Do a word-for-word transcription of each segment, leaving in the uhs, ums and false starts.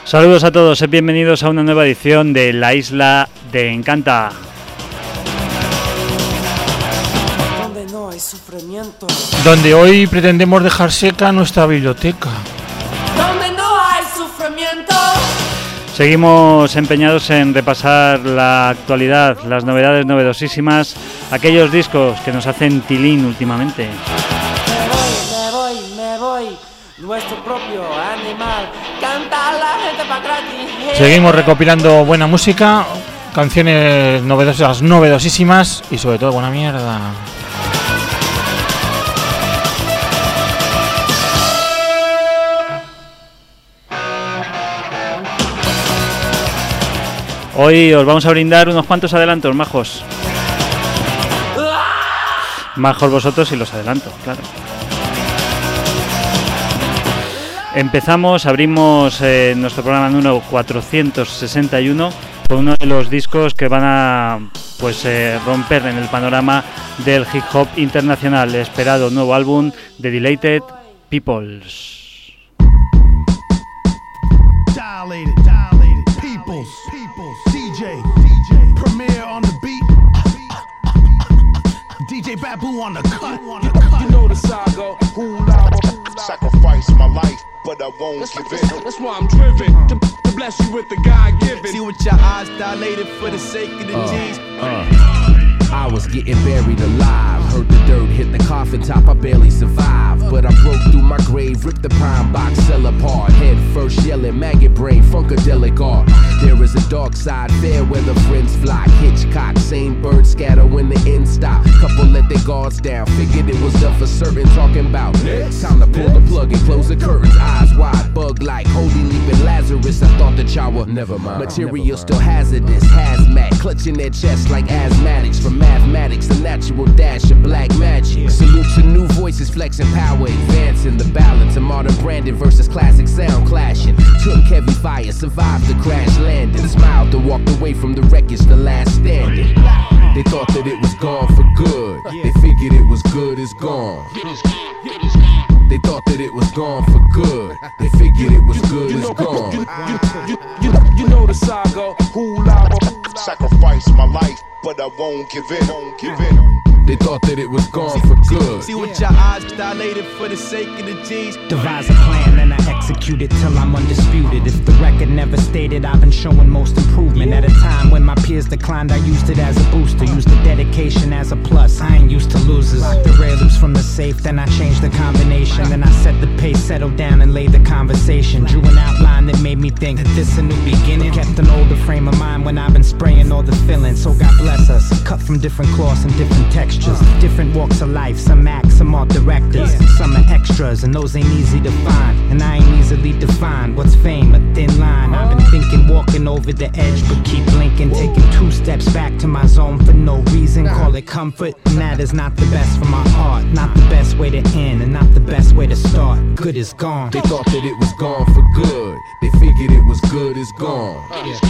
Saludos a todos y bienvenidos a una nueva edición de La Isla de Encanta. Donde no hay sufrimiento. Donde hoy pretendemos dejar seca nuestra biblioteca. Donde no hay sufrimiento. Seguimos empeñados en repasar la actualidad, las novedades novedosísimas, aquellos discos que nos hacen tilín últimamente. Me voy, me voy, me voy. Nuestro propio animal. Canta la gente pa' gratis. Seguimos recopilando buena música, canciones novedosas, novedosísimas y sobre todo buena mierda. Hoy os vamos a brindar unos cuantos adelantos, majos. Majos vosotros y los adelanto, claro. Empezamos, abrimos eh, nuestro programa número cuatrocientos sesenta y uno con uno de los discos que van a pues eh, romper en el panorama del hip hop internacional, el esperado nuevo álbum de Dilated Peoples. Dilated, dilated, peoples, peoples, D J, D J, Premier on the beat, D J Babu on the cut, you know the saga, who sacrifice my life, but I won't that's, give that's, it. That's why I'm driven to, to bless you with the God-given. See with your eyes dilated for the sake of the uh, G's. Uh. I was getting buried alive. Heard the dirt hit the coffin top, I barely survived. But I broke through my grave, ripped the pine box, cell apart. Head first yelling, maggot brain, funkadelic art. There is a dark side, fair weather friends flock. Hitchcock, same birds scatter when the end stop. Couple let their guards down, figured it was done for certain. Talking about next. Time to pull the plug and close the curtains. Eyes wide, bug like holy leaping Lazarus. I thought that y'all were never mind. Material never still hazardous, hazmat, clutching their chest like asthmatics. From mathematics, a natural dash of black magic. Salute to new voices, flexing power, advancing the balance of modern branding versus classic sound clashing. Took heavy fire, survived the crash landing. Smiled and walked away from the wreckage, the last standing. They thought that it was gone for good. They figured it was good, it's gone. They thought that it was gone for good. They figured it was good, it's gone. You, you, you, you, you know the saga, who lava. Sacrifice my life, but I won't give in, won't give in. They thought that it was gone for good. See with your eyes dilated for the sake of the G's. Devise a plan, then I execute it till I'm undisputed. If the record never stated, I've been showing most improvement. At a time when my peers declined, I used it as a booster. Used the dedication as a plus, I ain't used to losers. The rare loops from the safe, then I changed the combination. Then I set the pace, settled down and laid the conversation. Drew an outline that made me think that this a new beginning. Kept an older frame of mind when I've been spraying all the fillings. So God bless us, cut from different cloths and different textures. Different walks of life, some act, some art directors. Some are extras and those ain't easy to find. And I ain't easily defined, what's fame, a thin line. I've been thinking, walking over the edge, but keep blinking. Taking two steps back to my zone for no reason. Call it comfort, and that is not the best for my heart. Not the best way to end, and not the best way to start. Good is gone. They thought that it was gone for good. They figured it was good, it's gone.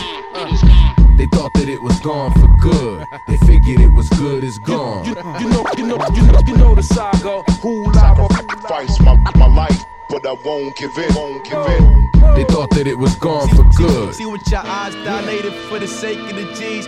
They thought that it was gone for good. They figured it was good, it's gone. You, you, you know, you know, you know, you know the saga. Who lava. Sacrifice my, my life, but I won't give in, won't give in. They thought that it was gone for good. See with your eyes dilated for the sake of the G's.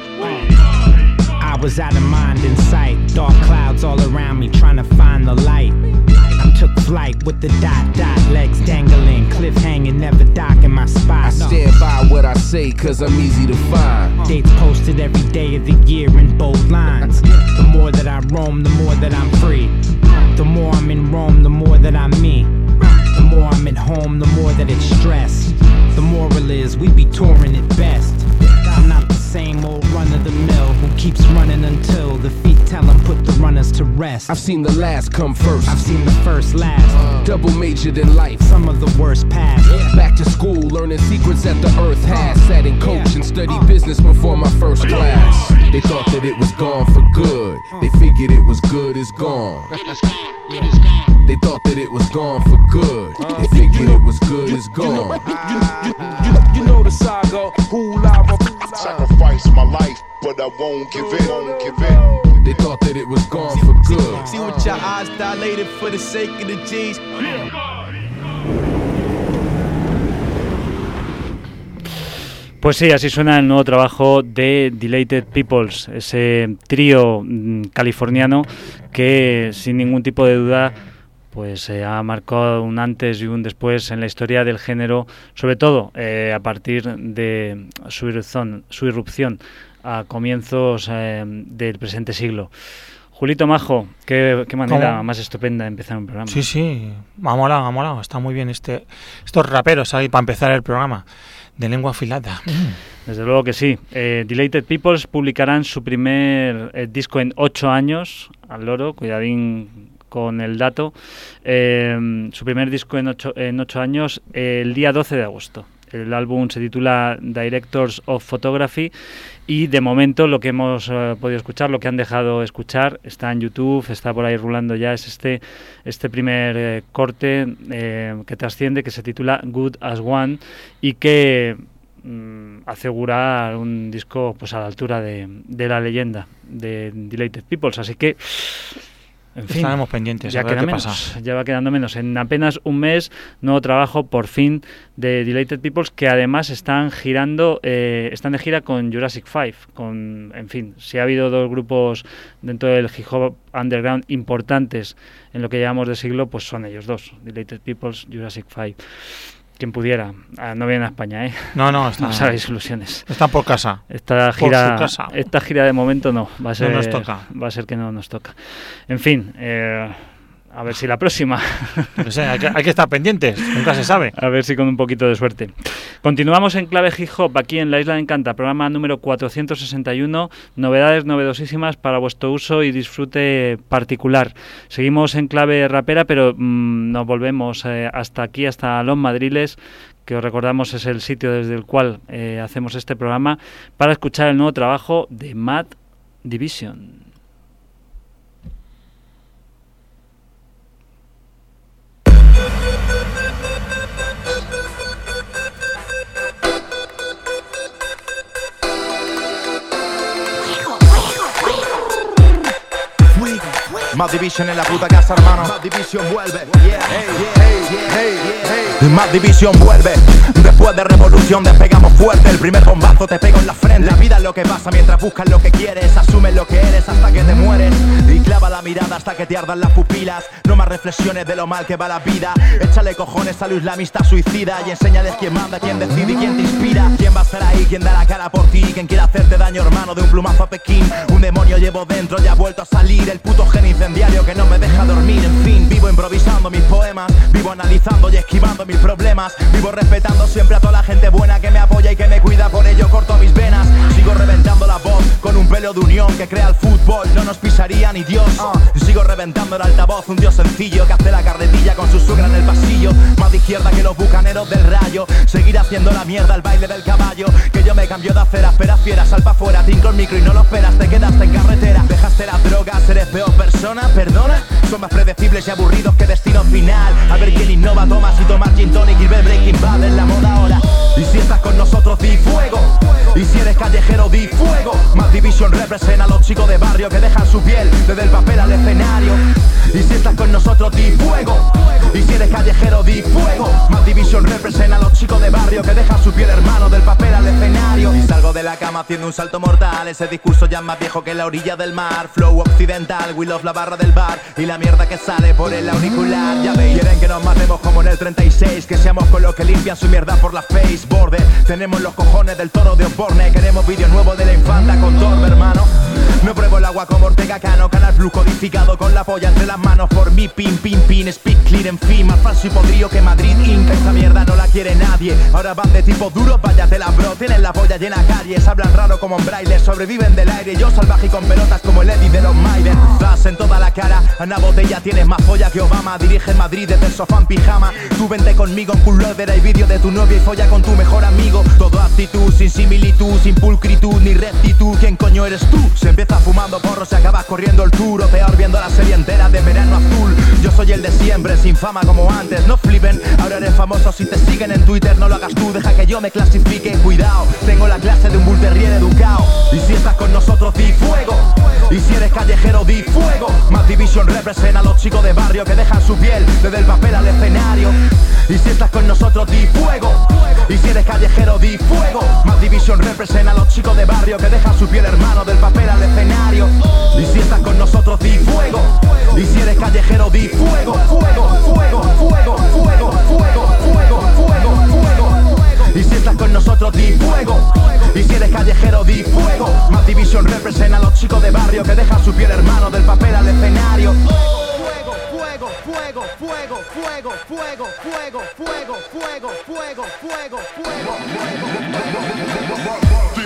I was out of mind in sight. Dark clouds all around me, trying to find the light. I took flight with the dot dot, legs dangling, cliff hanging, never docking my spot. I stand by what I say, cause I'm easy to find. Dates posted every day of the year in bold lines. The more that I roam, the more that I'm free. The more I'm in Rome, the more that I'm me. The more I'm at home, the more that it's stress. The moral is, we be touring at best. I'm not the same old run-of-the-mill who keeps running until the feet tell him put the runners to rest. I've seen the last come first. I've seen the first last. uh, Double majored in life. Some of the worst past. Back to school, learning secrets that the earth has. Sat in coach and studied business before my first class. They thought that it was gone for good. They figured it was good, it's gone. They thought that it was gone for good. They figured it was good, it's gone. You, you, you, you know the saga. Who lava. Sacrifice my life, but I won't give in, won't give in. They thought that it was gone for good. See with your eyes dilated for the sake of the G's. Pues sí, así suena el nuevo trabajo de Delated Peoples, ese trío mmm, californiano que sin ningún tipo de duda pues eh, ha marcado un antes y un después en la historia del género, sobre todo eh, a partir de su irrupción, su irrupción a comienzos eh, del presente siglo. Julito Majo, qué, qué manera ¿Cómo? más estupenda de empezar un programa. Sí, sí, me ha molado, me ha molado, está muy bien este, estos raperos ahí para empezar el programa, de lengua afilada. Desde luego que sí. Eh, Delated Peoples publicarán su primer eh, disco en ocho años, al loro, cuidadín con el dato, eh, su primer disco en ocho, en ocho años eh, el día doce de agosto. El álbum se titula Directors of Photography y de momento lo que hemos uh, podido escuchar, lo que han dejado escuchar, está en YouTube, está por ahí rulando ya, es este este primer eh, corte eh, que trasciende, que se titula Good as One y que mm, asegura un disco pues a la altura de, de la leyenda de Delated Peoples, así que en fin, estaremos pendientes, ya a ver queda qué menos, pasa. Ya va quedando menos. En apenas un mes, nuevo trabajo por fin de Delated Peoples, que además están girando, eh, están de gira con Jurassic Five. Con, en fin, si ha habido dos grupos dentro del hip hop underground importantes en lo que llevamos de siglo, pues son ellos dos, Delated Peoples, Jurassic Five. Quien pudiera, ah, no viene a España, ¿eh? No, no, está, no os hagáis ilusiones. Está por casa. Esta gira, por su casa. Esta gira de momento no, va a ser, no nos toca. Va a ser que no nos toca. En fin, eh, a ver si la próxima. No sé, hay, que, hay que estar pendientes, nunca se sabe. A ver si con un poquito de suerte. Continuamos en clave hip hop aquí en La Isla de Encanta, programa número cuatrocientos sesenta y uno, novedades novedosísimas para vuestro uso y disfrute particular. Seguimos en clave rapera, pero mmm, nos volvemos eh, hasta aquí, hasta Los Madriles, que os recordamos es el sitio desde el cual eh, hacemos este programa, para escuchar el nuevo trabajo de Mad Division. Mad Division en la puta casa, hermano. Mad Division vuelve. Yeah, hey, hey, hey, hey. Mad Division vuelve. Después de revolución despegamos fuerte. El primer bombazo te pego en la frente. La vida es lo que pasa mientras buscas lo que quieres. Asumes lo que eres hasta que te mueres. Y clava la mirada hasta que te ardan las pupilas. No más reflexiones de lo mal que va la vida. Échale cojones a lo islamista suicida. Y enséñales quién manda, quién decide y quién te inspira. Quién va a estar ahí, quién da la cara por ti. Quién quiere hacerte daño, hermano, de un plumazo a Pekín. Un demonio llevo dentro y ha vuelto a salir. El puto genio incendiario que no me deja dormir. En fin, vivo improvisando mis poemas. Vivo analizando y esquivando mis problemas. Vivo respetando siempre a toda la gente buena que me apoya y que me cuida. Por ello corto mis venas. Sigo reventando la voz con un pelo de unión que crea el fútbol. No nos pisaría ni Dios. uh, Sigo reventando el altavoz. Un dios sencillo que hace la carretilla con su suegra en el pasillo. Más de izquierda que los bucaneros del Rayo. Seguir haciendo la mierda el baile del caballo. Que yo me cambio de acera. Espera fiera, sal pa' fuera. Trinco el micro y no lo esperas. Te quedaste en carretera. Dejaste las drogas, eres peor persona. Perdona, son más predecibles y aburridos que Destino Final. A ver quién innova, Thomas y tomar gin tonic y ver Breaking Bad en la moda ahora. Y si estás con nosotros, di fuego. Y si eres callejero, di fuego. Mad Division representa a los chicos de barrio que dejan su piel desde el papel al escenario. Y si estás con nosotros, di fuego. Y si eres callejero, di fuego. Mad Division representa a los chicos de barrio que dejan su piel, hermano, del papel al escenario. Y salgo de la cama haciendo un salto mortal. Ese discurso ya es más viejo que la orilla del mar. Flow occidental, we love la barra del bar. Y la mierda que sale por el auricular. Ya veis, quieren que nos matemos como en el treinta y seis. Que seamos con los que limpian su mierda por la face border. Tenemos los cojones del toro de Osborne. Queremos vídeo nuevo de la infanta con Torbe, hermano. No pruebo el agua como Ortega Cano. Canal Blue codificado con la polla entre las manos. Por mi pin, pin, pin, speak clear, en fin. Más falso y podrido que Madrid Inc. Esta mierda no la quiere nadie. Ahora van de tipo duro, váyatela bro. Tienen la polla llena calles. Hablan raro como en braille. Sobreviven del aire. Yo salvaje y con pelotas como el Eddie de los Maiden. Das en toda la cara. Ana Botella tienes más polla que Obama. Dirige en Madrid desde el sofá en pijama. Tú vente conmigo en Cool Loader. Hay vídeo de tu novia y folla con tu mejor amigo. Todo actitud, sin similitud, sin pulcritud ni rectitud. ¿Quién coño eres tú? Se empieza fumando porros, se acabas corriendo el tour. O peor viendo la serie entera de Verano Azul. Yo soy el de siempre, sin fama como antes. No flipen, ahora eres famoso si te siguen en Twitter. No lo hagas tú, deja que yo me clasifique. Cuidado, tengo la clase de un bull terrier educado. Y si estás con nosotros, di fuego. Y Y si eres callejero, di fuego. Mad Division representa a los chicos de barrio que dejan su piel desde el papel al escenario. Y si estás con nosotros, di fuego. Y si eres callejero, di fuego. Mad Division representa a los chicos de barrio que dejan su piel, hermano, del papel al escenario. Y si estás con nosotros, di fuego. Y si eres callejero, di fuego. Fuego, fuego, fuego, fuego, fuego, fuego, fuego, fuego. Y si estás con nosotros, di fuego. Y si eres callejero, di fuego. Mad Division representa a los chicos de barrio que dejan su piel, hermano, del papel al escenario. Fuego, fuego, fuego, fuego, fuego, fuego, fuego, fuego, fuego, fuego, fuego, fuego, fuego.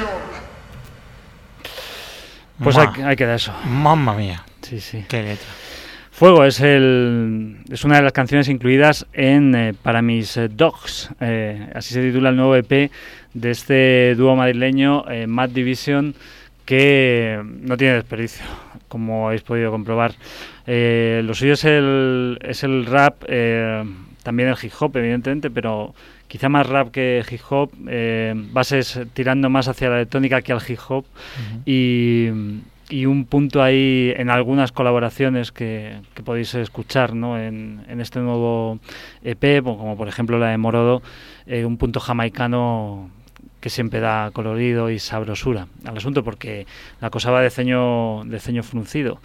Pues Ma- ahí, ahí queda eso. Mamma mía. Sí, sí. Qué letra. Fuego es el es una de las canciones incluidas en eh, Para mis eh, dogs, eh, así se titula el nuevo E P de este dúo madrileño, eh, Mad Division, que no tiene desperdicio, como habéis podido comprobar. Eh, lo suyo es el es el rap, eh, también el hip hop, evidentemente, pero quizá más rap que hip hop, eh, bases tirando más hacia la electrónica que al hip hop. Uh-huh. y y un punto ahí en algunas colaboraciones que, que podéis escuchar, ¿no? en, en este nuevo E P, como por ejemplo la de Morodo, eh, un punto jamaicano que siempre da colorido y sabrosura al asunto, porque la cosa va de ceño, de ceño fruncido.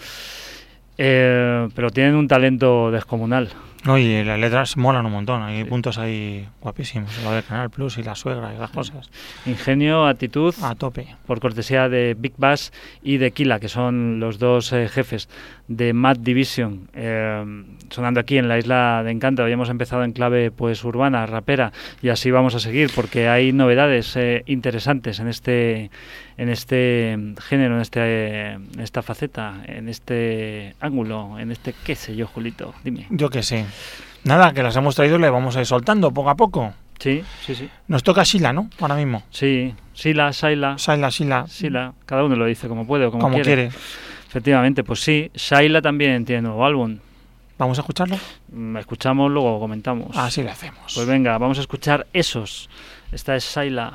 Eh, pero tienen un talento descomunal. No, y las letras molan un montón, hay sí. puntos ahí guapísimos, lo de Canal Plus y la suegra y las cosas. Ingenio, actitud, a tope. Por cortesía de Big Bass y de Killa, que son los dos eh, jefes de Mad Division, eh, sonando aquí en la Isla de Encanto. Habíamos empezado en clave pues urbana, rapera, y así vamos a seguir, porque hay novedades eh, interesantes en este en este género, en este eh, en esta faceta, en este ángulo, en este qué sé yo, Julito, dime. Yo qué sé. Nada, que las hemos traído y le vamos a ir soltando poco a poco. Sí, sí, sí. Nos toca Sila, ¿no? Ahora mismo. Sí, Sila, Shaila. Shaila, Sila. Sila, cada uno lo dice como puede o como, como quiere. quiere. Efectivamente, pues sí. Shaila también tiene nuevo álbum. ¿Vamos a escucharlo? Escuchamos, luego comentamos. Así lo hacemos. Pues venga, vamos a escuchar Esos. Esta es Shaila.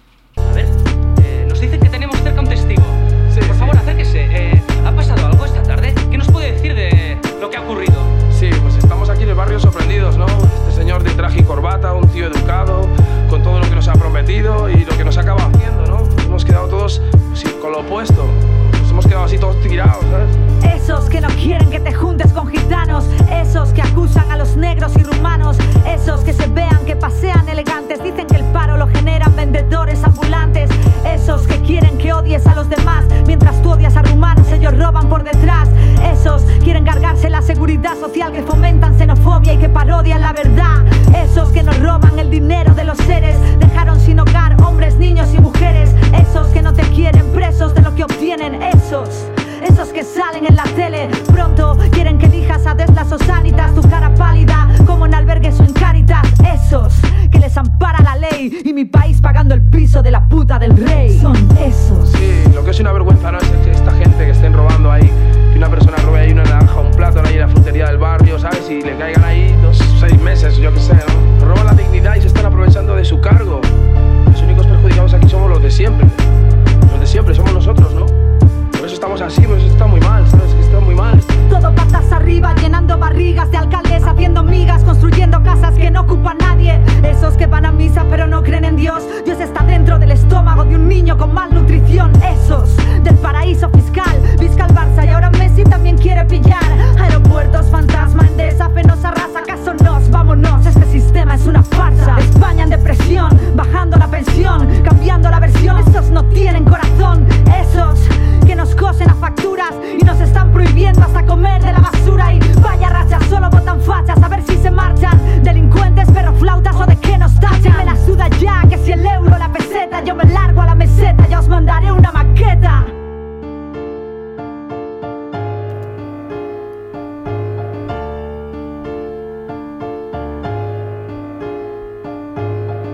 A ver, eh, nos dicen que tenemos cerca un testigo. Sí, Por sí. favor, acérquese. Eh, ¿Ha pasado algo esta tarde? ¿Qué nos puede decir de lo que ha ocurrido? Sí, pues estamos aquí en el barrio sorprendidos, ¿no? Este señor de traje y corbata, un tío educado, con todo lo que nos ha prometido y lo que nos acaba haciendo, ¿no? Nos hemos quedado todos sí, con lo opuesto. Nos hemos quedado así todos tirados, ¿sabes? Esos que no quieren que te juntes con gitanos, esos que acusan a los negros y rumanos, esos que se vean que pasean elegantes, dicen que el paro lo generan vendedores ambulantes, esos que quieren que odies a los demás, mientras tú odias a rumanos, ellos roban por detrás, esos quieren cargarse la seguridad social, que fomentan xenofobia y que parodian la verdad, esos que nos roban el dinero de los seres, dejaron sin hogar hombres, niños y mujeres, esos que no te quieren presos de lo que obtienen, esos Esos que salen en la tele, pronto quieren que elijas a Deslas o Sanitas, tu cara pálida como en albergues o en Cáritas. Esos que les ampara la ley y mi país pagando el piso de la puta del rey. Son esos. Sí, lo que es una vergüenza, ¿no? Es que esta gente que estén robando ahí, que una persona robe ahí una naranja, un plátano ahí en la frutería del barrio, ¿sabes? Y le caigan ahí dos, seis meses, yo qué sé, ¿no? Roban la dignidad y se están aprovechando de su cargo. Los únicos perjudicados aquí somos los de siempre. Los de siempre somos nosotros, ¿no? Por eso estamos así, por eso está muy mal, ¿sabes? Que está muy mal. Todo patas arriba, llenando barrigas de alcaldes, haciendo migas, construyendo casas que no ocupa nadie. Esos que van a misa pero no creen en Dios. Dios está dentro del estómago de un niño con malnutrición. Esos del paraíso fiscal, Vizca el Barça y ahora Messi también quiere pillar. Aeropuertos fantasma, Endesa, Fenosa, Rasa, ¿acaso nos? Vámonos, este sistema es una farsa. España en depresión, bajando la pensión, cambiando la versión. Esos no tienen corazón. Esos que nos cosen a facturas y nos están prohibiendo hasta comer de la basura. Y vaya racha, solo votan fachas, a ver si se marchan. Delincuentes, perroflautas o de qué nos tachan. Me la suda ya, que si el euro, la peseta, yo me largo a la meseta, ya os mandaré una maqueta.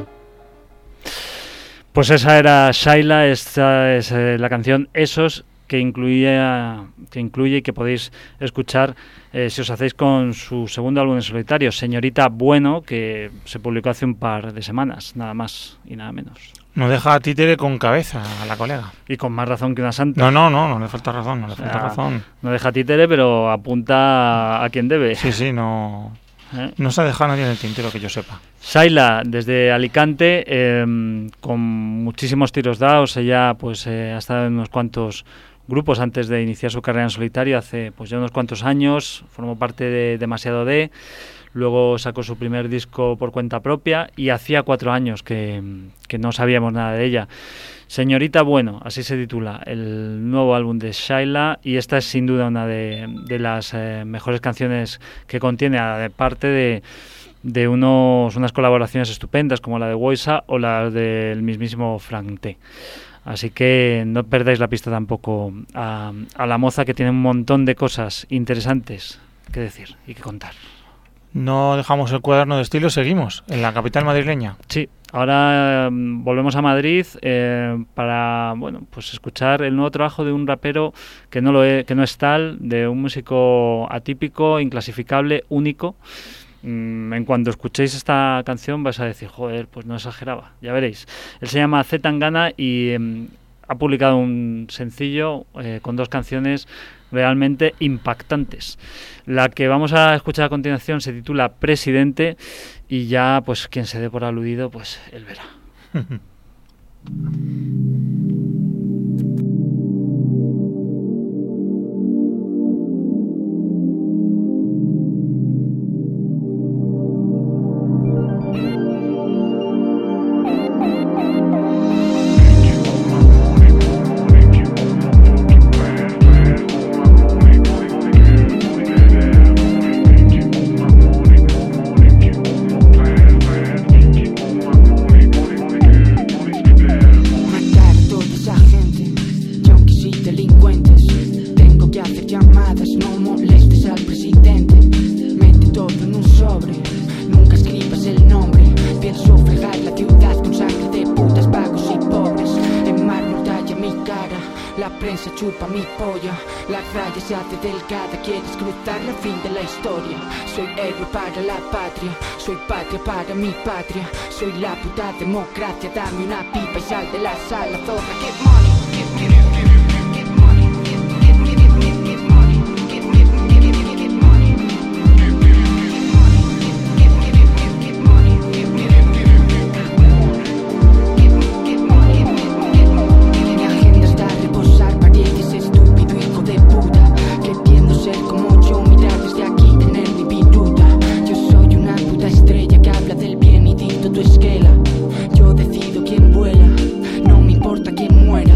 Pues esa era Shaila, esta es eh, la canción Esos, que incluye, que incluye y que podéis escuchar eh, si os hacéis con su segundo álbum en solitario, Señorita Bueno, que se publicó hace un par de semanas, nada más y nada menos. No deja a títere con cabeza a la colega. Y con más razón que una santa. No, no, no, no le falta razón, no le falta o sea, razón. No deja títere, pero apunta a, a quien debe. Sí, sí, no... ¿Eh? No se ha dejado nadie en el tintero que yo sepa. Shaila, desde Alicante, eh, con muchísimos tiros dados. Ella pues eh, ha estado en unos cuantos grupos antes de iniciar su carrera en solitario, hace pues ya unos cuantos años. Formó parte de Demasiado D. Luego sacó su primer disco por cuenta propia y hacía cuatro años que, que no sabíamos nada de ella. Señorita Bueno, así se titula el nuevo álbum de Shaila, y esta es sin duda una de, de las eh, mejores canciones que contiene, aparte de, de unos, unas colaboraciones estupendas como la de Woisa o la del mismísimo Frank T. Así que no perdáis la pista tampoco a, a la moza, que tiene un montón de cosas interesantes que decir y que contar. No dejamos el cuaderno de estilo, seguimos en la capital madrileña. Sí, ahora eh, volvemos a Madrid eh, para bueno pues escuchar el nuevo trabajo de un rapero que no lo es, que no es tal, de un músico atípico, inclasificable, único. Mm, en cuanto escuchéis esta canción vais a decir, joder, pues no exageraba, ya veréis. Él se llama Z Tangana y eh, ha publicado un sencillo eh, con dos canciones realmente impactantes. La que vamos a escuchar a continuación se titula Presidente, y ya pues quien se dé por aludido, pues él verá. Chupa mi polla, la raya se hace delgada, quieres cruzar el fin de la historia. Soy héroe para la patria, soy patria para mi patria, soy la puta democracia, dame una pipa y sal de la sala, zorra. Get money, get money, get money, get money, get money, get money, get money, get money, get money, get money. Mi agenda está a reposar paredes, estúpido hijo de puta, queriendo ser como yo, mirar desde aquí, tener mi viruta. Yo soy una puta estrella que habla del bien y dicto tu esquela. Yo decido quién vuela, no me importa quién muera.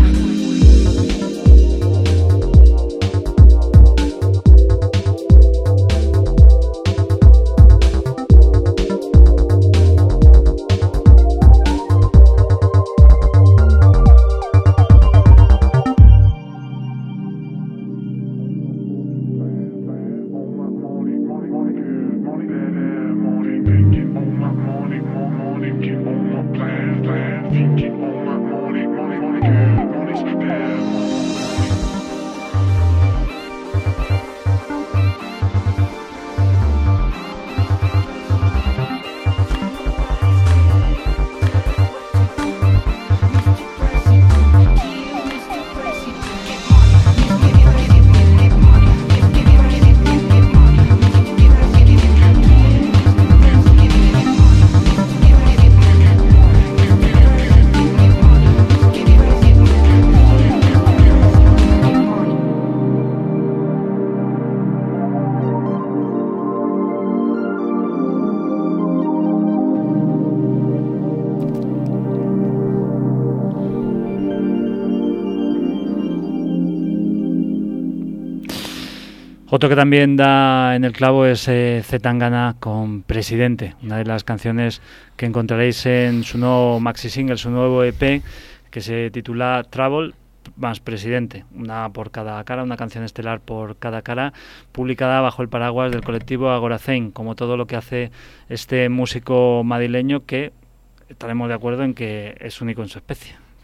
Otro que también da en el clavo es eh, Z Tangana con Presidente, una de las canciones que encontraréis en su nuevo maxi single, su nuevo E P, que se titula Travel más Presidente, una por cada cara, una canción estelar por cada cara, publicada bajo el paraguas del colectivo Agoracein, como todo lo que hace este músico madrileño, que estaremos de acuerdo en que es único en su especie.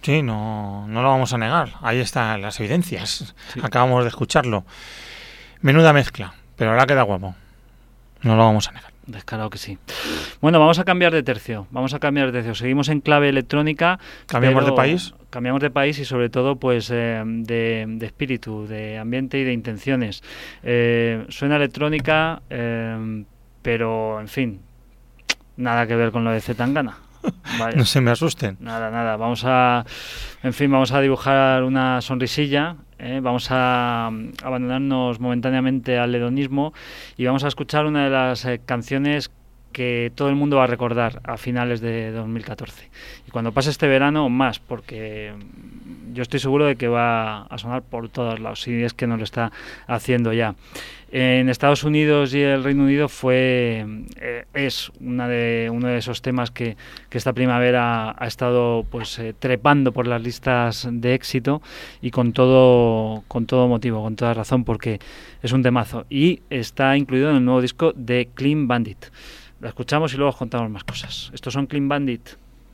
Sí, no, no lo vamos a negar. Ahí están las evidencias. Sí. Acabamos de escucharlo. Menuda mezcla, pero ahora queda guapo. No lo vamos a negar. Descarado que sí. Bueno, vamos a cambiar de tercio. Vamos a cambiar de tercio. Seguimos en clave electrónica. ¿Cambiamos de país? Cambiamos de país y sobre todo pues eh, de, de espíritu, de ambiente y de intenciones. Eh, suena electrónica, eh, pero en fin, nada que ver con lo de Zetangana. Vaya. No se me asusten. Nada, nada. Vamos a, en fin, vamos a dibujar una sonrisilla. Eh, vamos a abandonarnos momentáneamente al hedonismo y vamos a escuchar una de las eh, canciones que todo el mundo va a recordar a finales de dos mil catorce. Y cuando pase este verano, más, porque yo estoy seguro de que va a sonar por todos lados, si es que no lo está haciendo ya. En Estados Unidos y el Reino Unido fue eh, es una de uno de esos temas que, que esta primavera ha estado pues eh, trepando por las listas de éxito y con todo con todo motivo, con toda razón, porque es un temazo y está incluido en el nuevo disco de Clean Bandit. La escuchamos y luego os contamos más cosas. Estos son Clean Bandit.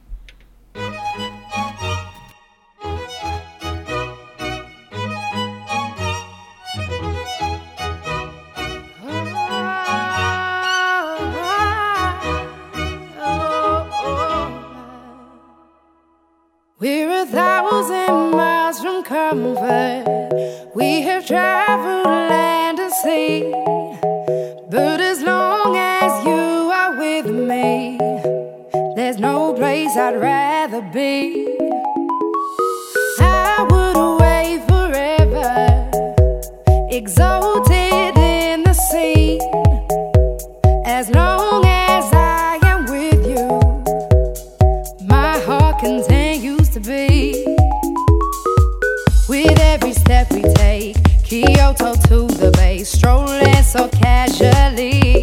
We're a thousand miles from comfort. We have traveled land and sea. But as long as you are with me, there's no place I'd rather be. I would away forever, exalted in the sea. As long as I am with you, my heart continues to beat. With every step we take, Kyoto to the bay, strolling so casually.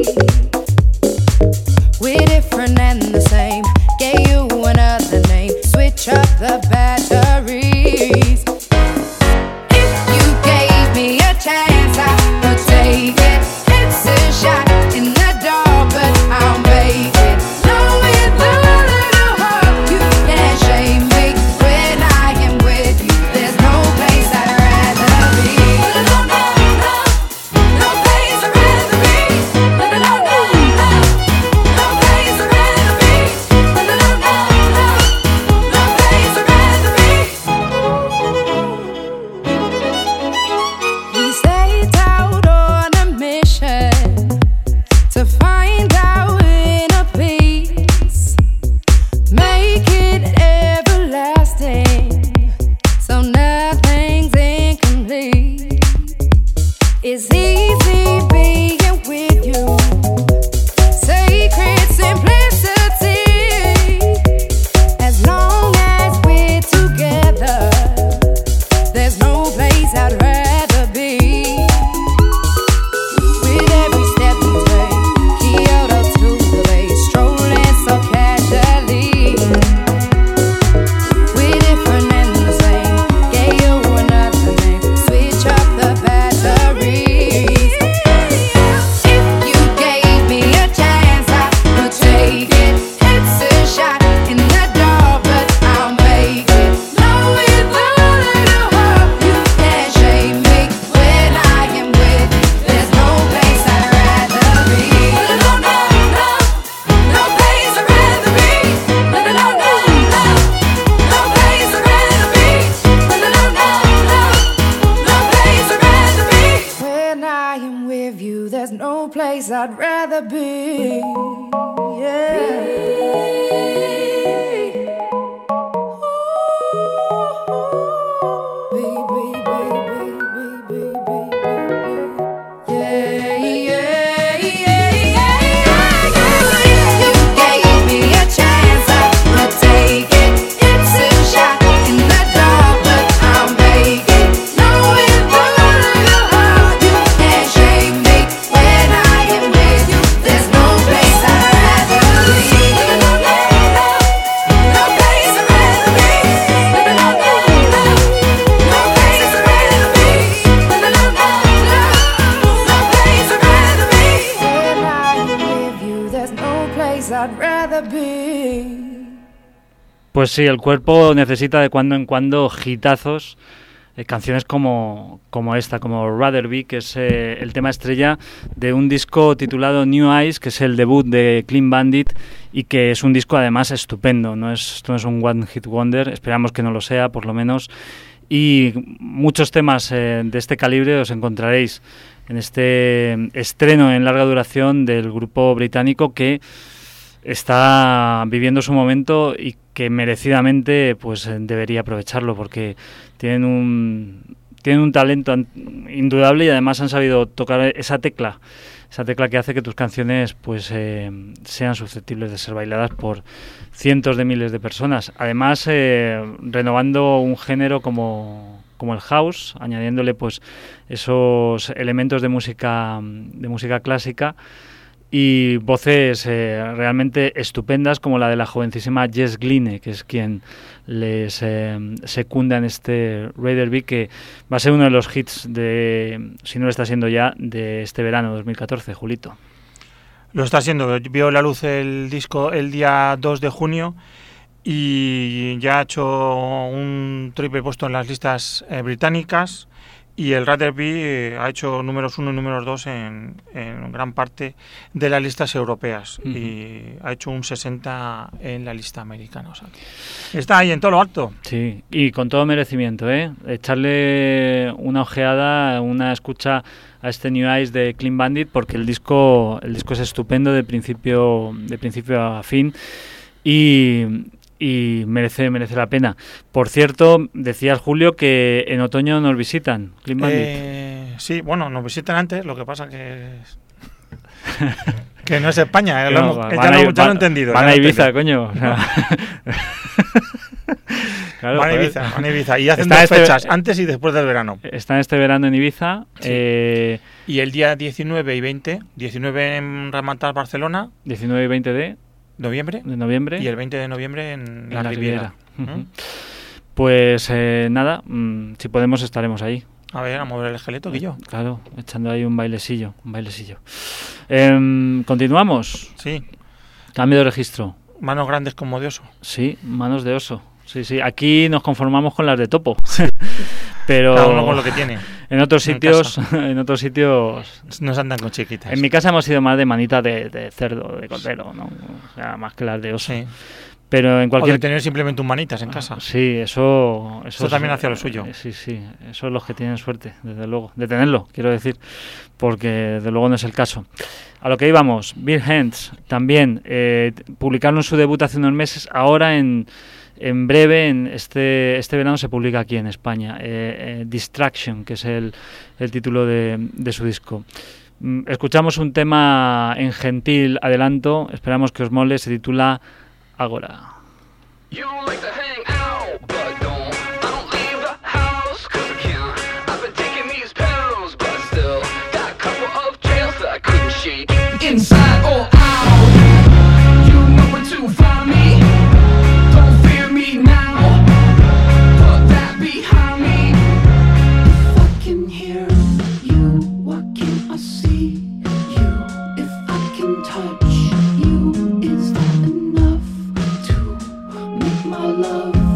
We're different and the same, gave you another name, switch up the batteries. If you gave me a chance, I would take it. It's a shot in the dark, but I'll make it. Knowing the little heart, you can't shame me. When I am with you, there's no place I'd rather be. No, no, no, no place I'd rather be. No, no, no, no, no place I'd rather be. No, no, no, no, no place I'd rather be. We set out on a mission to find our inner peace, make it everlasting, so nothing's incomplete. It's easy being with you, sacred simplicity. As long as we're together, there's no place I'd rather be. With every step we take, Kyoto to the bay, strolling so casually. We're different and the same, gave you another name, switch up the batteries. If you gave me a chance, I would take it. It's a shot in the dark, but I'll make it. Knowing the little heart, you can't shame me. When I am with you, there's no place I'd rather be. No, no, no, no place I'd rather be. No, no, no, no, no place I'd rather be. No, no, no, no, no place I'd rather be. When I am with you, there's no place I'd rather be. There's no place I'd rather be. Pues sí, el cuerpo necesita de cuando en cuando hitazos, eh, canciones como, como esta, como Rather Be, que es eh, el tema estrella de un disco titulado New Eyes, que es el debut de Clean Bandit y que es un disco además estupendo, no es, esto no es un One Hit Wonder, esperamos que no lo sea por lo menos, y muchos temas eh, de este calibre os encontraréis en este estreno en larga duración del grupo británico que está viviendo su momento y que merecidamente pues debería aprovecharlo porque tienen un tienen un talento indudable y además han sabido tocar esa tecla esa tecla que hace que tus canciones pues eh, sean susceptibles de ser bailadas por cientos de miles de personas, además eh, renovando un género como como el house, añadiéndole pues esos elementos de música de música clásica y voces eh, realmente estupendas como la de la jovencísima Jess Glynne, que es quien les eh, secunda en este Rather Be, que va a ser uno de los hits, de, si no lo está siendo ya, de este verano dos mil catorce, Julito. Lo está siendo, vio la luz el disco el día dos de junio y ya ha hecho un triple puesto en las listas eh, británicas. Y el Rather Be eh, ha hecho números uno y números dos en, en gran parte de las listas europeas. Uh-huh. Y ha hecho un sesenta en la lista americana. O sea, está ahí en todo lo alto. Sí, y con todo merecimiento, ¿eh? Echarle una ojeada, una escucha a este New Eyes de Clean Bandit, porque el disco, el disco es estupendo de principio, de principio a fin. Y... y merece merece la pena. Por cierto, decías, Julio, que en otoño nos visitan, Clean Bandit. Eh, sí, bueno, nos visitan antes, lo que pasa que es... que no es España, eh, no, lo hemos, va, ya, lo, ya lo he entendido. Van a Ibiza, entendido. coño. O sea, claro, van a Ibiza, van a Ibiza. Y hacen dos este, fechas, antes y después del verano. Están este verano en Ibiza. Sí. Eh, y el día diecinueve y veinte, diecinueve en Ramatas, Barcelona. diecinueve y veinte de... noviembre, de noviembre y el veinte de noviembre en, en la, la Riviera. Riviera. Uh-huh. Pues eh, nada, mmm, si podemos estaremos ahí. A ver, a mover el esqueleto, que yo. Claro, echando ahí un bailecillo, un bailecillo. Eh, Continuamos. Sí. Cambio de registro. Manos grandes como de oso. Sí, manos de oso. Sí, sí. Aquí nos conformamos con las de topo. Pero cada uno con lo que tiene. En otros sitios, en, en otros sitios nos andan con chiquitas. En mi casa hemos sido más de manita de, de cerdo, de cordero, ¿no? O sea, más que las de oso. Sí. Pero en cualquier o de tener simplemente un manitas en casa. Sí, eso eso, eso también hacia lo suyo. Sí, sí. Eso es los que tienen suerte, desde luego, de tenerlo, quiero decir, porque desde luego no es el caso. A lo que íbamos, Beer Hands también eh, publicaron su debut hace unos meses, ahora en En breve, en este este verano, se publica aquí en España, eh, eh, Distraction, que es el, el título de, de su disco. Mm, escuchamos un tema en gentil adelanto, esperamos que os mole, se titula Agora. Inside or out, you know where to find me. Don't fear me now, put that behind me. If I can hear you, what can I see you? If I can touch you, is that enough to make my love?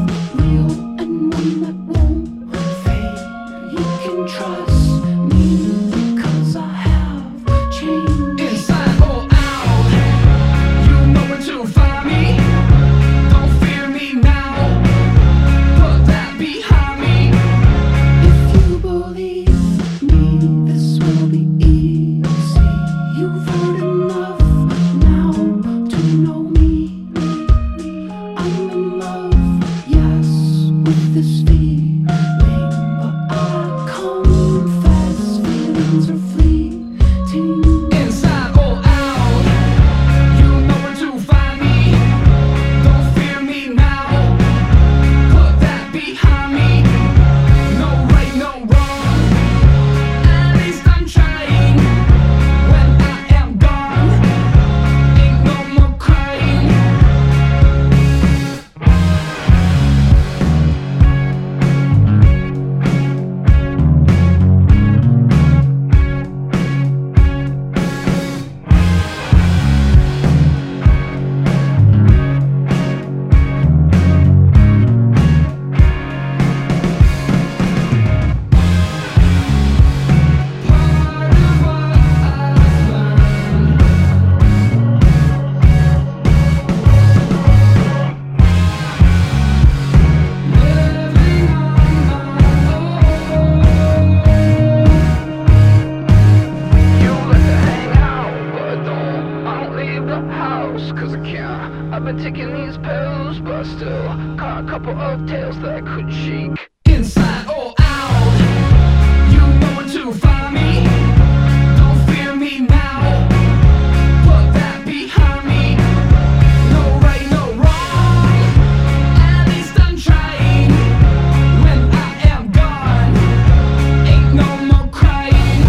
love tales that I could shake. Inside or out, you know where to find me. Don't fear me now, put that behind me. No right, no wrong, at least I'm trying. When I am gone, ain't no more crying.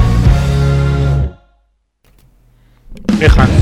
Dejas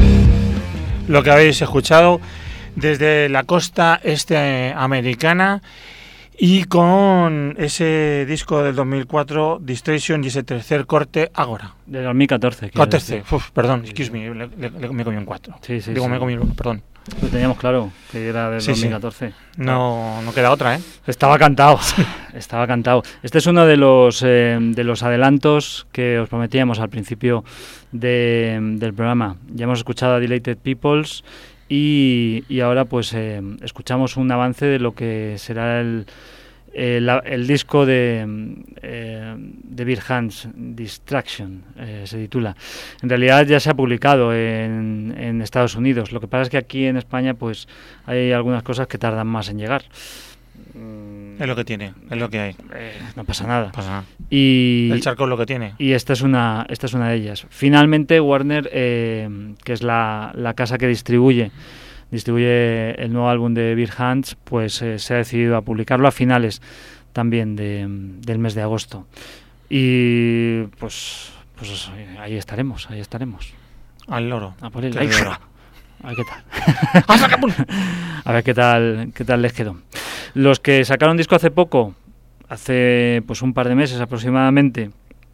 lo que habéis escuchado desde la costa este americana y con ese disco del dos mil cuatro, Distraction, y ese tercer corte, Agora. Del dos mil catorce. catorce, uf, perdón, excuse me, le, le, le, me comí un cuatro. Sí, sí, Digo, sí. me comí un, perdón. Lo teníamos claro, que era del Sí, dos mil sí. catorce. No, no queda otra, ¿eh? Estaba cantado, estaba cantado. Este es uno de los eh, de los adelantos que os prometíamos al principio de, del programa. Ya hemos escuchado a Dilated Peoples y, y ahora pues eh, escuchamos un avance de lo que será el, el, el disco de, eh, de Beer Hands, Distraction, eh, se titula. En realidad ya se ha publicado en, en Estados Unidos. Lo que pasa es que aquí en España pues hay algunas cosas que tardan más en llegar. Es lo que tiene, es lo que hay. Eh, no pasa nada. No pasa nada. Y, El charco es lo que tiene. Y esta es una, esta es una de ellas. Finalmente Warner, eh, que es la, la casa que distribuye distribuye el nuevo álbum de Beer Hands, pues eh, se ha decidido a publicarlo a finales también de, del mes de agosto. Y pues, pues eso, ahí estaremos, ahí estaremos. Al loro. A por el Qué like. loro. A ver qué tal. A ver qué tal, qué tal les quedó. Los que sacaron disco hace poco, hace pues un par de meses aproximadamente,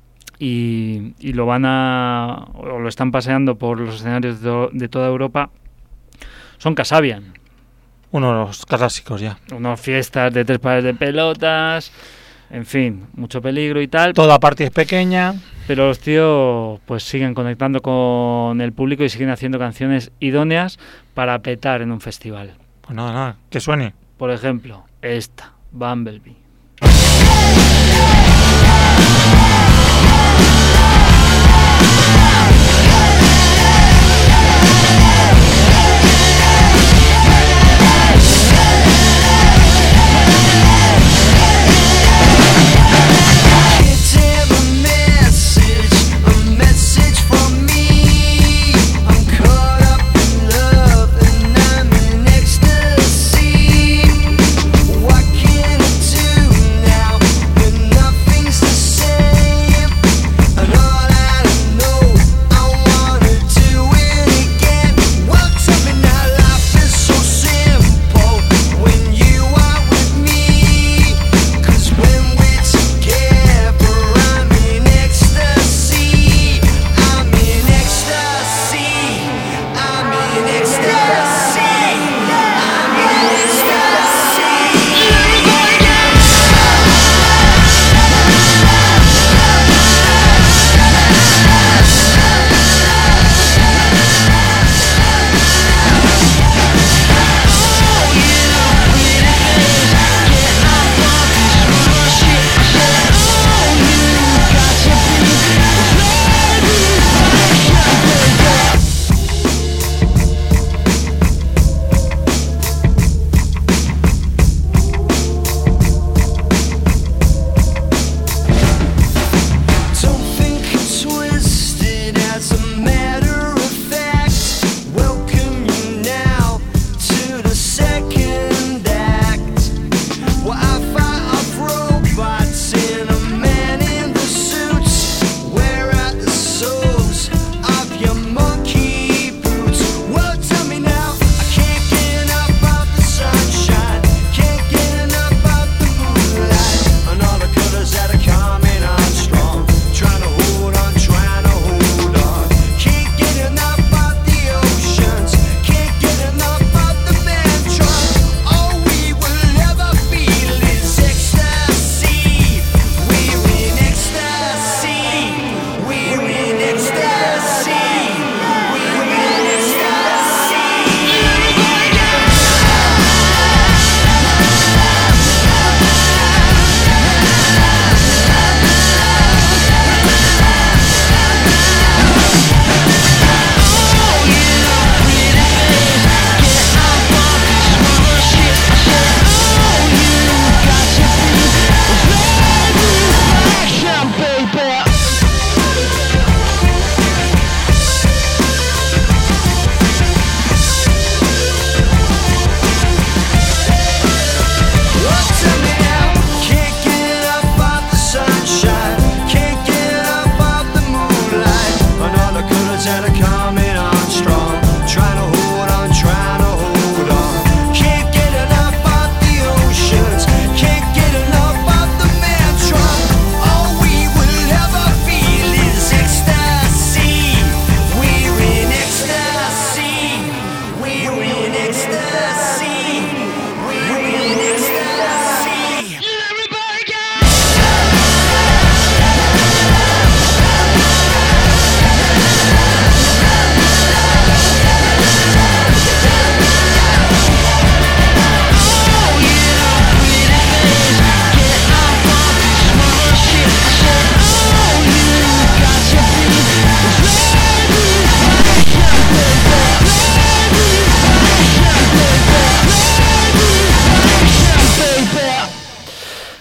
y, y lo van a o lo están paseando por los escenarios de, to- de toda Europa, son Kasabian. Uno de los clásicos ya. Unas fiestas de tres pares de pelotas, en fin, mucho peligro y tal. Toda parte es pequeña. Pero los tíos pues siguen conectando con el público y siguen haciendo canciones idóneas para petar en un festival. Pues nada, nada, que suene. Por ejemplo, esta, Bumblebee. What can I do now when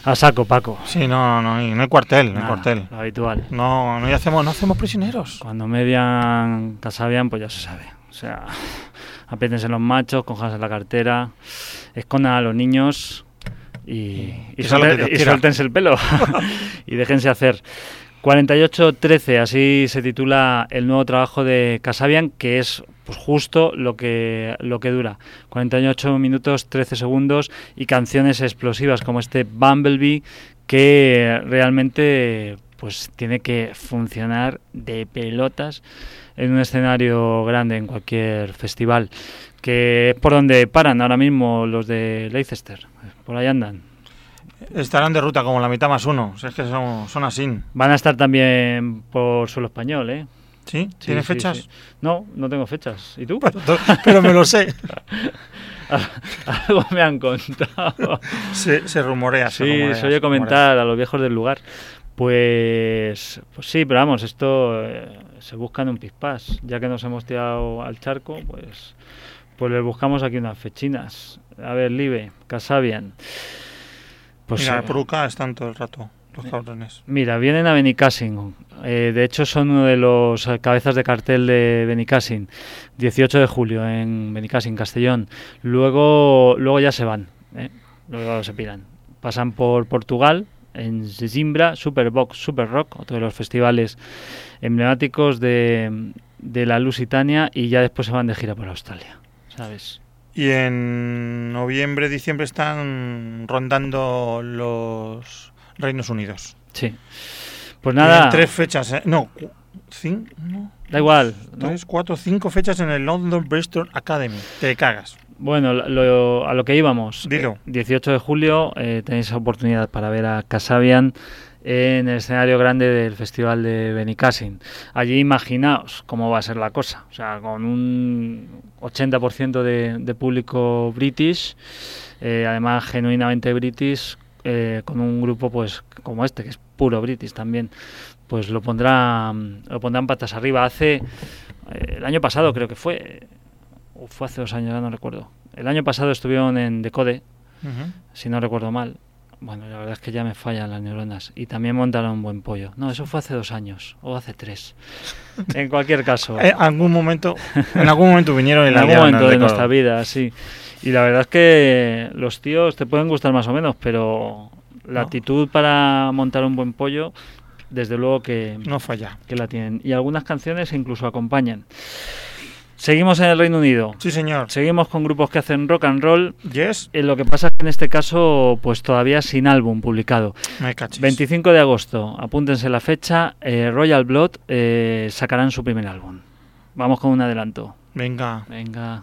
A saco, Paco. Sí, no, no, no hay cuartel, no hay Nada, cuartel. Lo habitual. No, no hacemos, no hacemos prisioneros. Cuando median Casabian, pues ya se sabe. O sea, apriétense los machos, cójanse la cartera, escondan a los niños y, y, solte, y suéltense el pelo y déjense hacer. cuarenta y ocho trece, así se titula el nuevo trabajo de Casabian, que es pues justo lo que lo que dura. cuarenta y ocho minutos, trece segundos y canciones explosivas como este Bumblebee, que realmente pues tiene que funcionar de pelotas en un escenario grande, en cualquier festival, que es por donde paran ahora mismo los de Leicester. Por ahí andan. Estarán de ruta como la mitad más uno. O sea, es que son, son así. Van a estar también por suelo español, ¿eh? ¿Sí? ¿Tiene sí, fechas? Sí. No, no tengo fechas. ¿Y tú? Pero, pero me lo sé. Algo me han contado. Se, se rumorea. Sí, se rumorea, se oye se comentar rumorea. a los viejos del lugar. Pues, pues sí, pero vamos, esto eh, se busca en un pispás. Ya que nos hemos tirado al charco, pues, pues les buscamos aquí unas fechinas. A ver, Live, Casabian. Pues Mira, eh, por U K están todo el rato los cabrones. Mira, vienen a Benicàssim. Eh, de hecho, son uno de los cabezas de cartel de Benicàssim. dieciocho de julio en Benicàssim, Castellón. Luego, luego ya se van. ¿eh? Luego se piran. Pasan por Portugal, en Sesimbra, Superbox, Super Rock, otro de los festivales emblemáticos de, de la Lusitania, y ya después se van de gira por Australia, ¿sabes? Y en noviembre, diciembre están rondando los Reinos Unidos. Sí. Pues nada. En tres fechas, ¿eh? No, cinco, no. Da igual. Tres, ¿no? cuatro, cinco fechas en el London Bristol Academy. Te cagas. Bueno, lo, a lo que íbamos. Dilo. dieciocho de julio eh, tenéis oportunidad para ver a Casabian en el escenario grande del Festival de Benicàssim. Allí imaginaos cómo va a ser la cosa. O sea, con un ochenta por ciento de, de público british, eh, además genuinamente british, eh, con un grupo pues como este, que es puro british también, pues lo pondrán, lo pondrán patas arriba. Hace, eh, el año pasado creo que fue, o fue hace dos años, ya no recuerdo. El año pasado estuvieron en Decode, uh-huh. si no recuerdo mal. Bueno, la verdad es que ya me fallan las neuronas. Y también montaron un buen pollo. No, eso fue hace dos años. O hace tres. En cualquier caso. En algún momento, en algún momento vinieron y en la algún momento de, de nuestra vida, sí. Y la verdad es que los tíos te pueden gustar más o menos, pero la no. actitud para montar un buen pollo, desde luego que no falla. Que la tienen. Y algunas canciones incluso acompañan. Seguimos en el Reino Unido. Sí, señor. Seguimos con grupos que hacen rock and roll. Yes. Eh, lo que pasa es que en este caso, pues todavía sin álbum publicado. Me cachis. veinticinco de agosto, apúntense la fecha, eh, Royal Blood eh, sacarán su primer álbum. Vamos con un adelanto. Venga. Venga.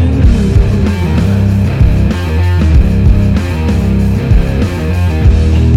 And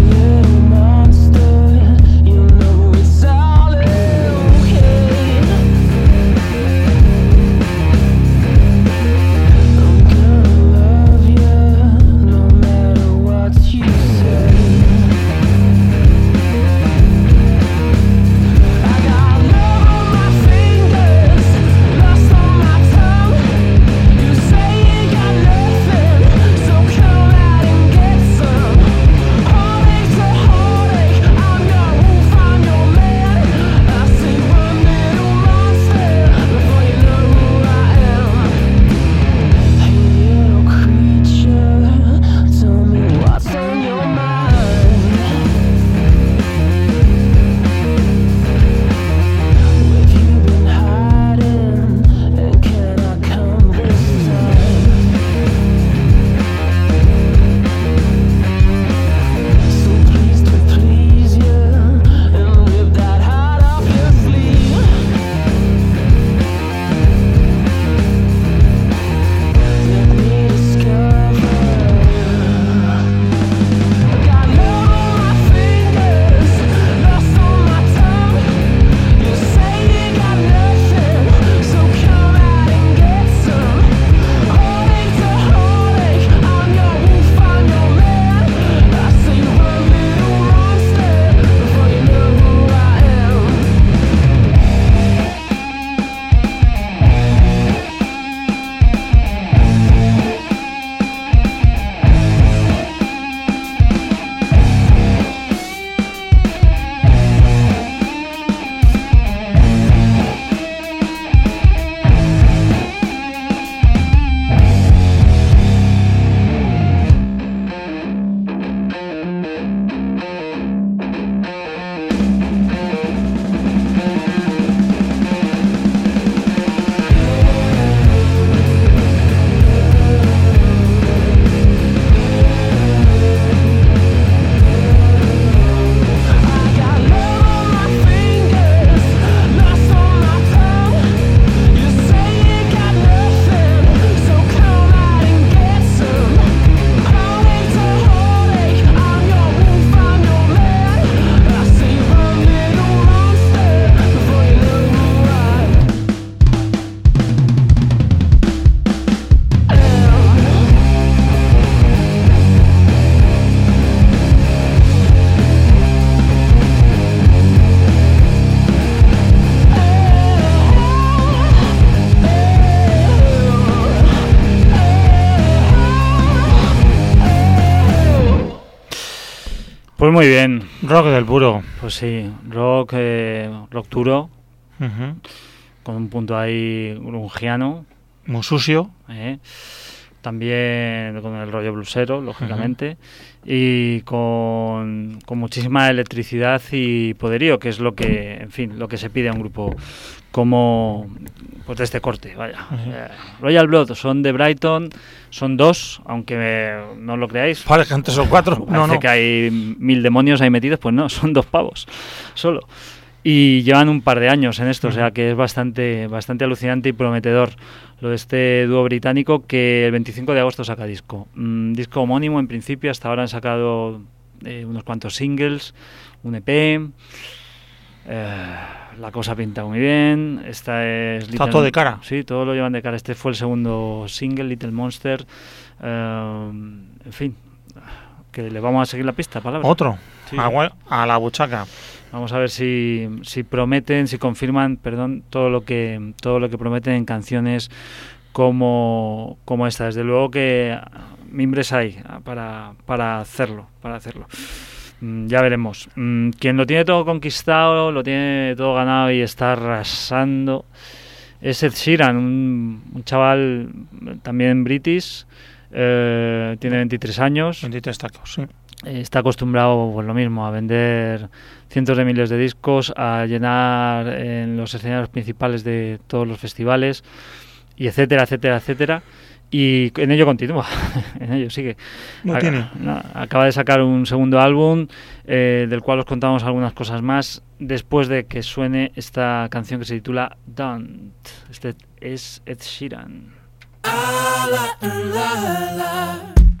muy bien. Rock del puro. Pues sí, rock, eh, rock duro, Uh-huh. con un punto ahí grungiano. Muy sucio. Eh. También con el rollo blusero, lógicamente, uh-huh. y con, con muchísima electricidad y poderío, que es lo que, en fin, lo que se pide a un grupo como, pues de este corte, vaya. Uh-huh. Eh, Royal Blood son de Brighton, son dos, aunque me, no lo creáis. Parece que antes son cuatro. Parece no, no. que hay mil demonios ahí metidos, pues no, son dos pavos, solo. Y llevan un par de años en esto, uh-huh. o sea que es bastante, bastante alucinante y prometedor lo de este dúo británico, que el veinticinco de agosto saca disco. Un disco homónimo en principio, hasta ahora han sacado eh, unos cuantos singles, un E P. Eh, la cosa pinta muy bien. Esta es Está Little, todo de cara. Sí, todo lo llevan de cara. Este fue el segundo single, Little Monster. Eh, en fin, que le vamos a seguir la pista, palabra. Otro, sí. a, a la buchaca. Vamos a ver si, si prometen, si confirman, perdón, todo lo que todo lo que prometen en canciones como, como esta. Desde luego que mimbres hay para, para hacerlo, para hacerlo. Mm, ya veremos. Mm, quien lo tiene todo conquistado, lo tiene todo ganado y está arrasando es Ed Sheeran, un, un chaval también british, eh, tiene veintitrés años. veintitrés tacos, sí. Está acostumbrado, pues lo mismo, a vender cientos de miles de discos, a llenar en los escenarios principales de todos los festivales, y etcétera, etcétera, etcétera. Y en ello continúa, en ello sigue. No tiene. Acaba de sacar un segundo álbum, eh, del cual os contamos algunas cosas más, después de que suene esta canción que se titula Don't. Este es Ed Sheeran. Ah, la, la, la.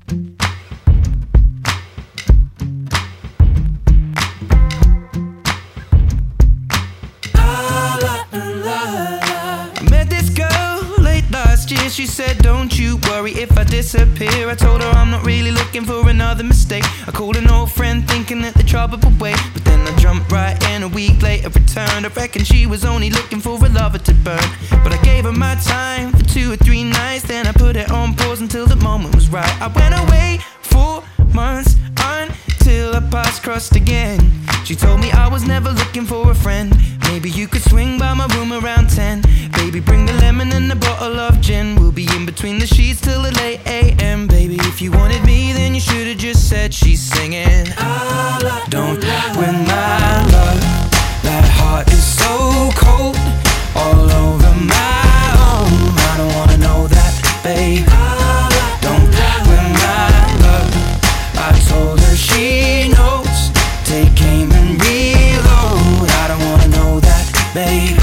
She said, don't you worry if I disappear. I told her I'm not really looking for another mistake. I called an old friend thinking that the trouble would wait, but then I jumped right in. A week later returned. I reckon she was only looking for a lover to burn, but I gave her my time for two or three nights. Then I put it on pause until the moment was right. I went away for months until our paths crossed again. She told me I was never looking for a friend. Maybe you could swing by my room around ten. Baby, bring the lemon and a bottle of gin. We'll be in between the sheets till the late a m. Baby, if you wanted me, then you should have just said she's singing. Don't win my love. That heart is so cold, all over my own. I don't wanna know that, babe. Don't win my love. I told her she knows. Take aim and reload. I don't wanna know that, babe.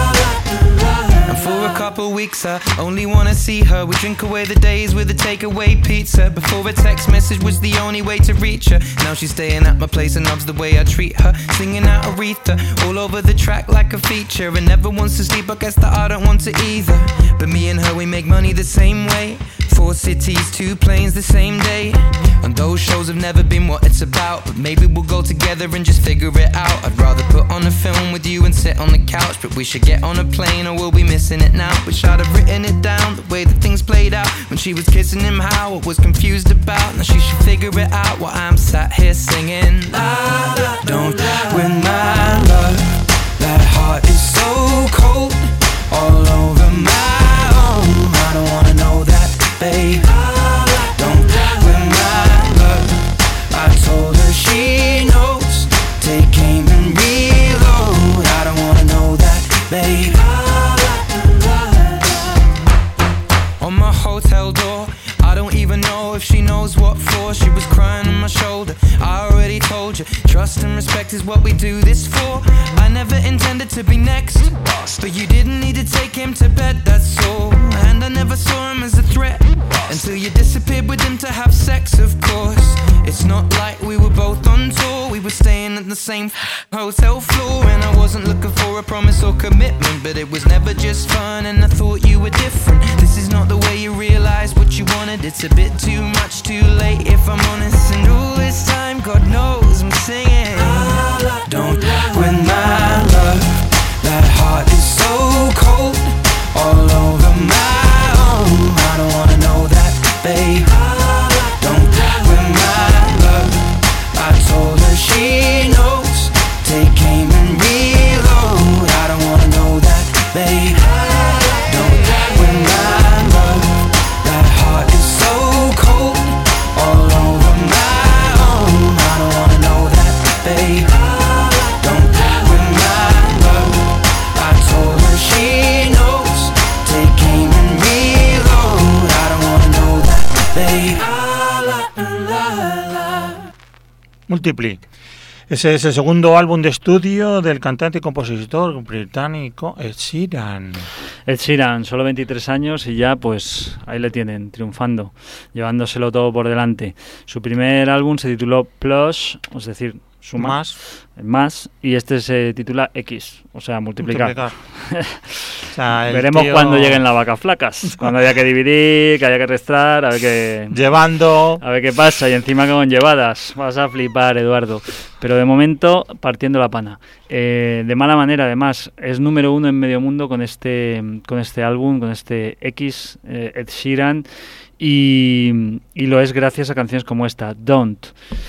And for a couple weeks I only wanna see her. We drink away the days with a takeaway pizza. Before a text message was the only way to reach her. Now she's staying at my place and loves the way I treat her. Singing out Aretha all over the track like a feature. And never wants to sleep, I guess that I don't want to either. But me and her, we make money the same way. Four cities, two planes the same day. And those shows have never been what it's about, but maybe we'll go together and just figure it out. I'd rather put on a film with you and sit on the couch, but we should get on a plane or we'll be missing it now. Wish I'd have written it down, the way that things played out. When she was kissing him, how I was confused about. Now she should figure it out while I'm sat here singing. La, la, don't win my love. That heart is so cold, all over my own. I don't wanna know that, babe. Don't win my love. I told her she knows. Take aim and reload. I don't wanna know that, babe. On my hotel door, I don't even know if she knows what for. She was crying on my shoulder. I already told you, trust and respect is what we do this for. I never intended to be next, but you didn't need to take him to bed, that's all. And I never saw him as a threat until you disappeared with him to have sex, of course. It's not like we were both on tour. We were staying at the same hotel floor. And I wasn't looking for a promise or commitment, but it was never just fun and I thought you were different. This is not the way you realize what you wanted. It's a bit too much too late if I'm honest. And all this time, God knows I'm singing. Don't win my love. That heart is so cold, all over my own. I don't wanna know that, babe. Don't win my love. I told her Multiply. Ese es el segundo álbum de estudio del cantante y compositor británico Ed Sheeran. Ed Sheeran, solo veintitrés años y ya pues ahí le tienen, triunfando, llevándoselo todo por delante. Su primer álbum se tituló Plus, es decir, suma, más, más, y este se titula X, o sea, multiplicar. multiplicar. O sea, veremos tío... cuando lleguen las vacas flacas, cuando haya que dividir, que haya que restar, a ver qué... Llevando... A ver qué pasa, y encima con llevadas. Vas a flipar, Eduardo. Pero de momento, partiendo la pana. Eh, de mala manera, además, es número uno en medio mundo con este, con este álbum, con este X, eh, Ed Sheeran, y, y lo es gracias a canciones como esta, Don't.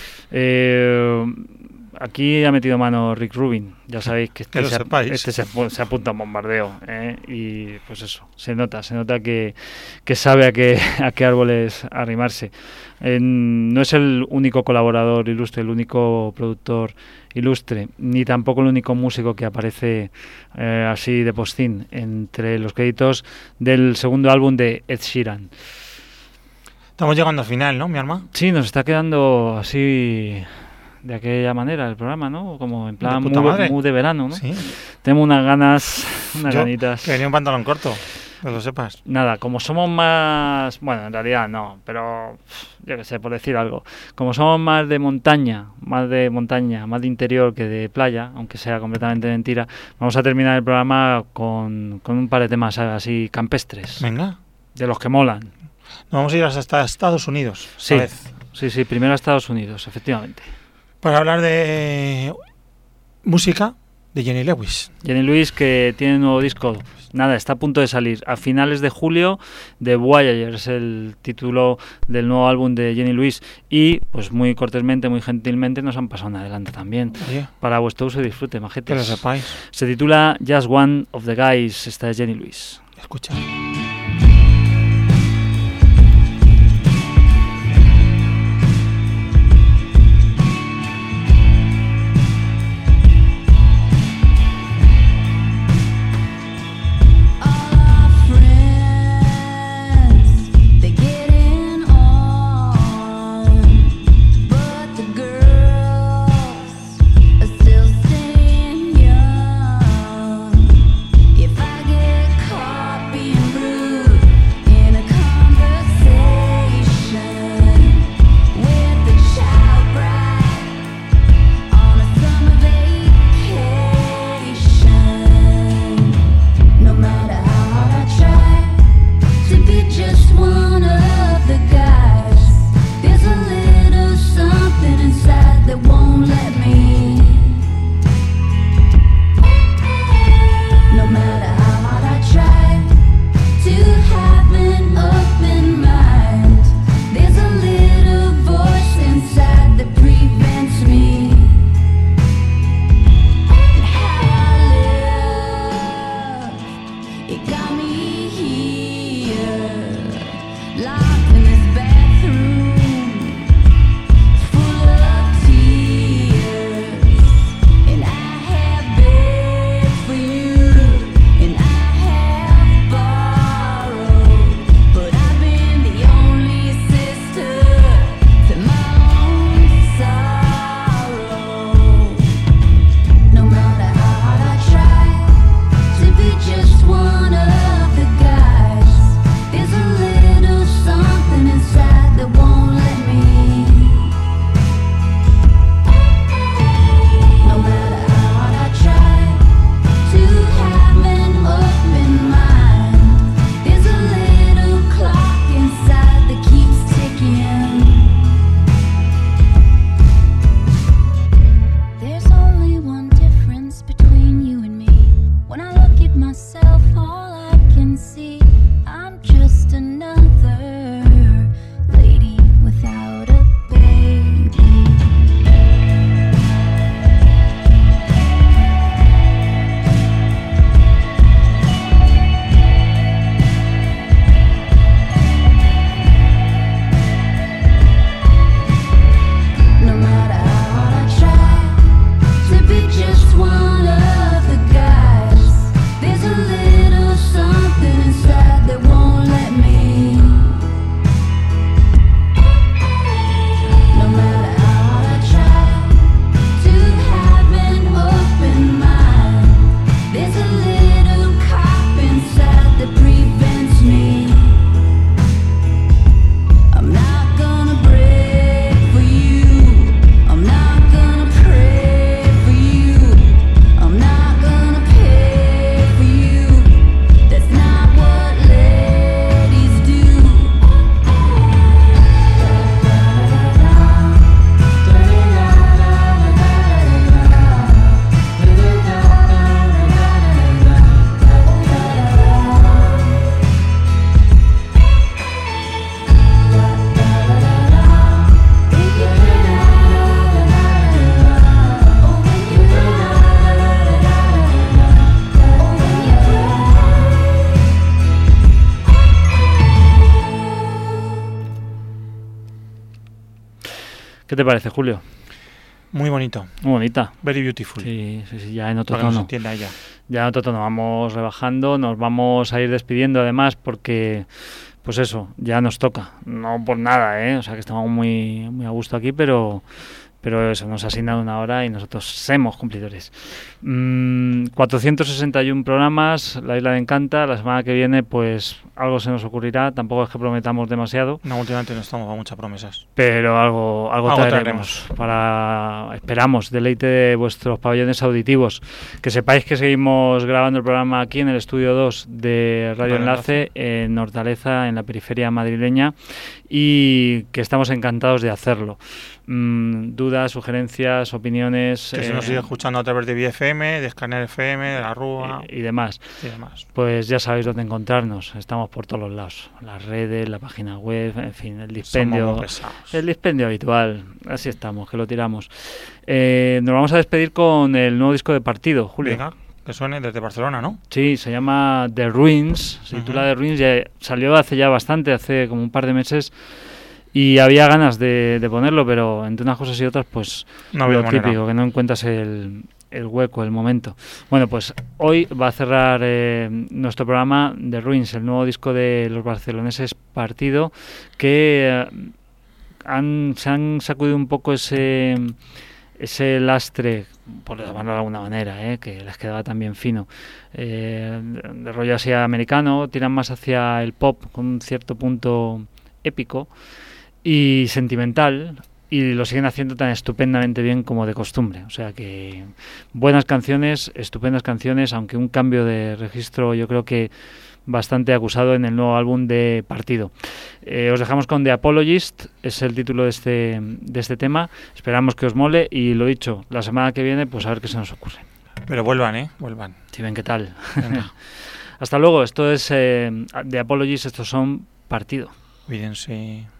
Eh... Aquí ha metido mano Rick Rubin, ya sabéis que este, que se, se, este se, se apunta a un bombardeo, ¿eh? Y pues eso, se nota, se nota que, que sabe a qué, a qué árboles arrimarse. Eh, no es el único colaborador ilustre, el único productor ilustre, ni tampoco el único músico que aparece eh, así de postín entre los créditos del segundo álbum de Ed Sheeran. Estamos llegando al final, ¿no, mi alma? Sí, nos está quedando así... de aquella manera el programa, ¿no? Como en plan muy, muy de verano, ¿no? Sí. Tenemos unas ganas, unas Yo, ganitas. Que venía un pantalón corto, que lo sepas. Nada, como somos más... Bueno, en realidad no, pero yo qué sé, por decir algo. Como somos más de montaña, más de montaña, más de interior que de playa, aunque sea completamente mentira, vamos a terminar el programa con, con un par de temas así campestres. Venga. De los que molan. Nos vamos a ir hasta Estados Unidos. Sí, vez. sí, sí, primero a Estados Unidos, efectivamente. Para hablar de música de Jenny Lewis. Jenny Lewis, que tiene un nuevo disco. Nada, está a punto de salir. A finales de julio, The Voyager es el título del nuevo álbum de Jenny Lewis. Y, pues muy cortésmente, muy gentilmente, nos han pasado un adelanto también. Oye. Para vuestro uso y disfrute, majetes. Que lo sepáis. Se titula Just One of the Guys. Esta es Jenny Lewis. Escucha. If I get caught being rude te parece, Julio? Muy bonito. Muy bonita. Very beautiful. Sí, sí, sí, ya en otro Para que tono. nos entienda ella. Ya en otro tono. Vamos rebajando, nos vamos a ir despidiendo además porque, pues eso, ya nos toca. No por nada, ¿eh? O sea que estamos muy, muy a gusto aquí, pero... Pero eso, nos ha asignado una hora y nosotros somos cumplidores. Mm, cuatrocientos sesenta y uno programas, La Isla de Encanta. La semana que viene, pues algo se nos ocurrirá. Tampoco es que prometamos demasiado. No, últimamente no estamos a muchas promesas. Pero algo, algo, Algo traeremos. Para, esperamos, deleite de vuestros pabellones auditivos. Que sepáis que seguimos grabando el programa aquí en el estudio dos de Radio Enlace, en Hortaleza, en la periferia madrileña. Y que estamos encantados de hacerlo. Mm, dudas, sugerencias, opiniones... Que eh, se nos sigue escuchando a través de V F M, de Scanner F M, de La Rúa... Y, y demás. Y demás. Pues ya sabéis dónde encontrarnos. Estamos por todos los lados. Las redes, la página web, en fin, el dispendio... Somos muy pesados. El dispendio habitual. Así estamos, que lo tiramos. Eh, nos vamos a despedir con el nuevo disco de Partido, Julio. Venga, que suene desde Barcelona, ¿no? Sí, se llama The Ruins. Se titula The Ruins. Ya salió hace ya bastante, hace como un par de meses... Y había ganas de, de ponerlo, pero entre unas cosas y otras, pues no había lo manera. típico, que no encuentras el, el hueco, el momento. Bueno, pues hoy va a cerrar eh, nuestro programa The Ruins, el nuevo disco de los barceloneses Partido, que eh, han, se han sacudido un poco ese, ese lastre, por llamarlo de alguna manera, eh, que les quedaba también fino, eh, de rollo así americano, tiran más hacia el pop con un cierto punto épico y sentimental, y lo siguen haciendo tan estupendamente bien como de costumbre. O sea que buenas canciones, estupendas canciones, aunque un cambio de registro yo creo que bastante acusado en el nuevo álbum de Partido. Eh, os dejamos con The Apologist, es el título de este, de este tema. Esperamos que os mole y lo dicho, la semana que viene pues a ver qué se nos ocurre. Pero vuelvan, ¿eh? Vuelvan. Si ven qué tal. Hasta luego, esto es eh, The Apologist, estos son Partido. Cuídense.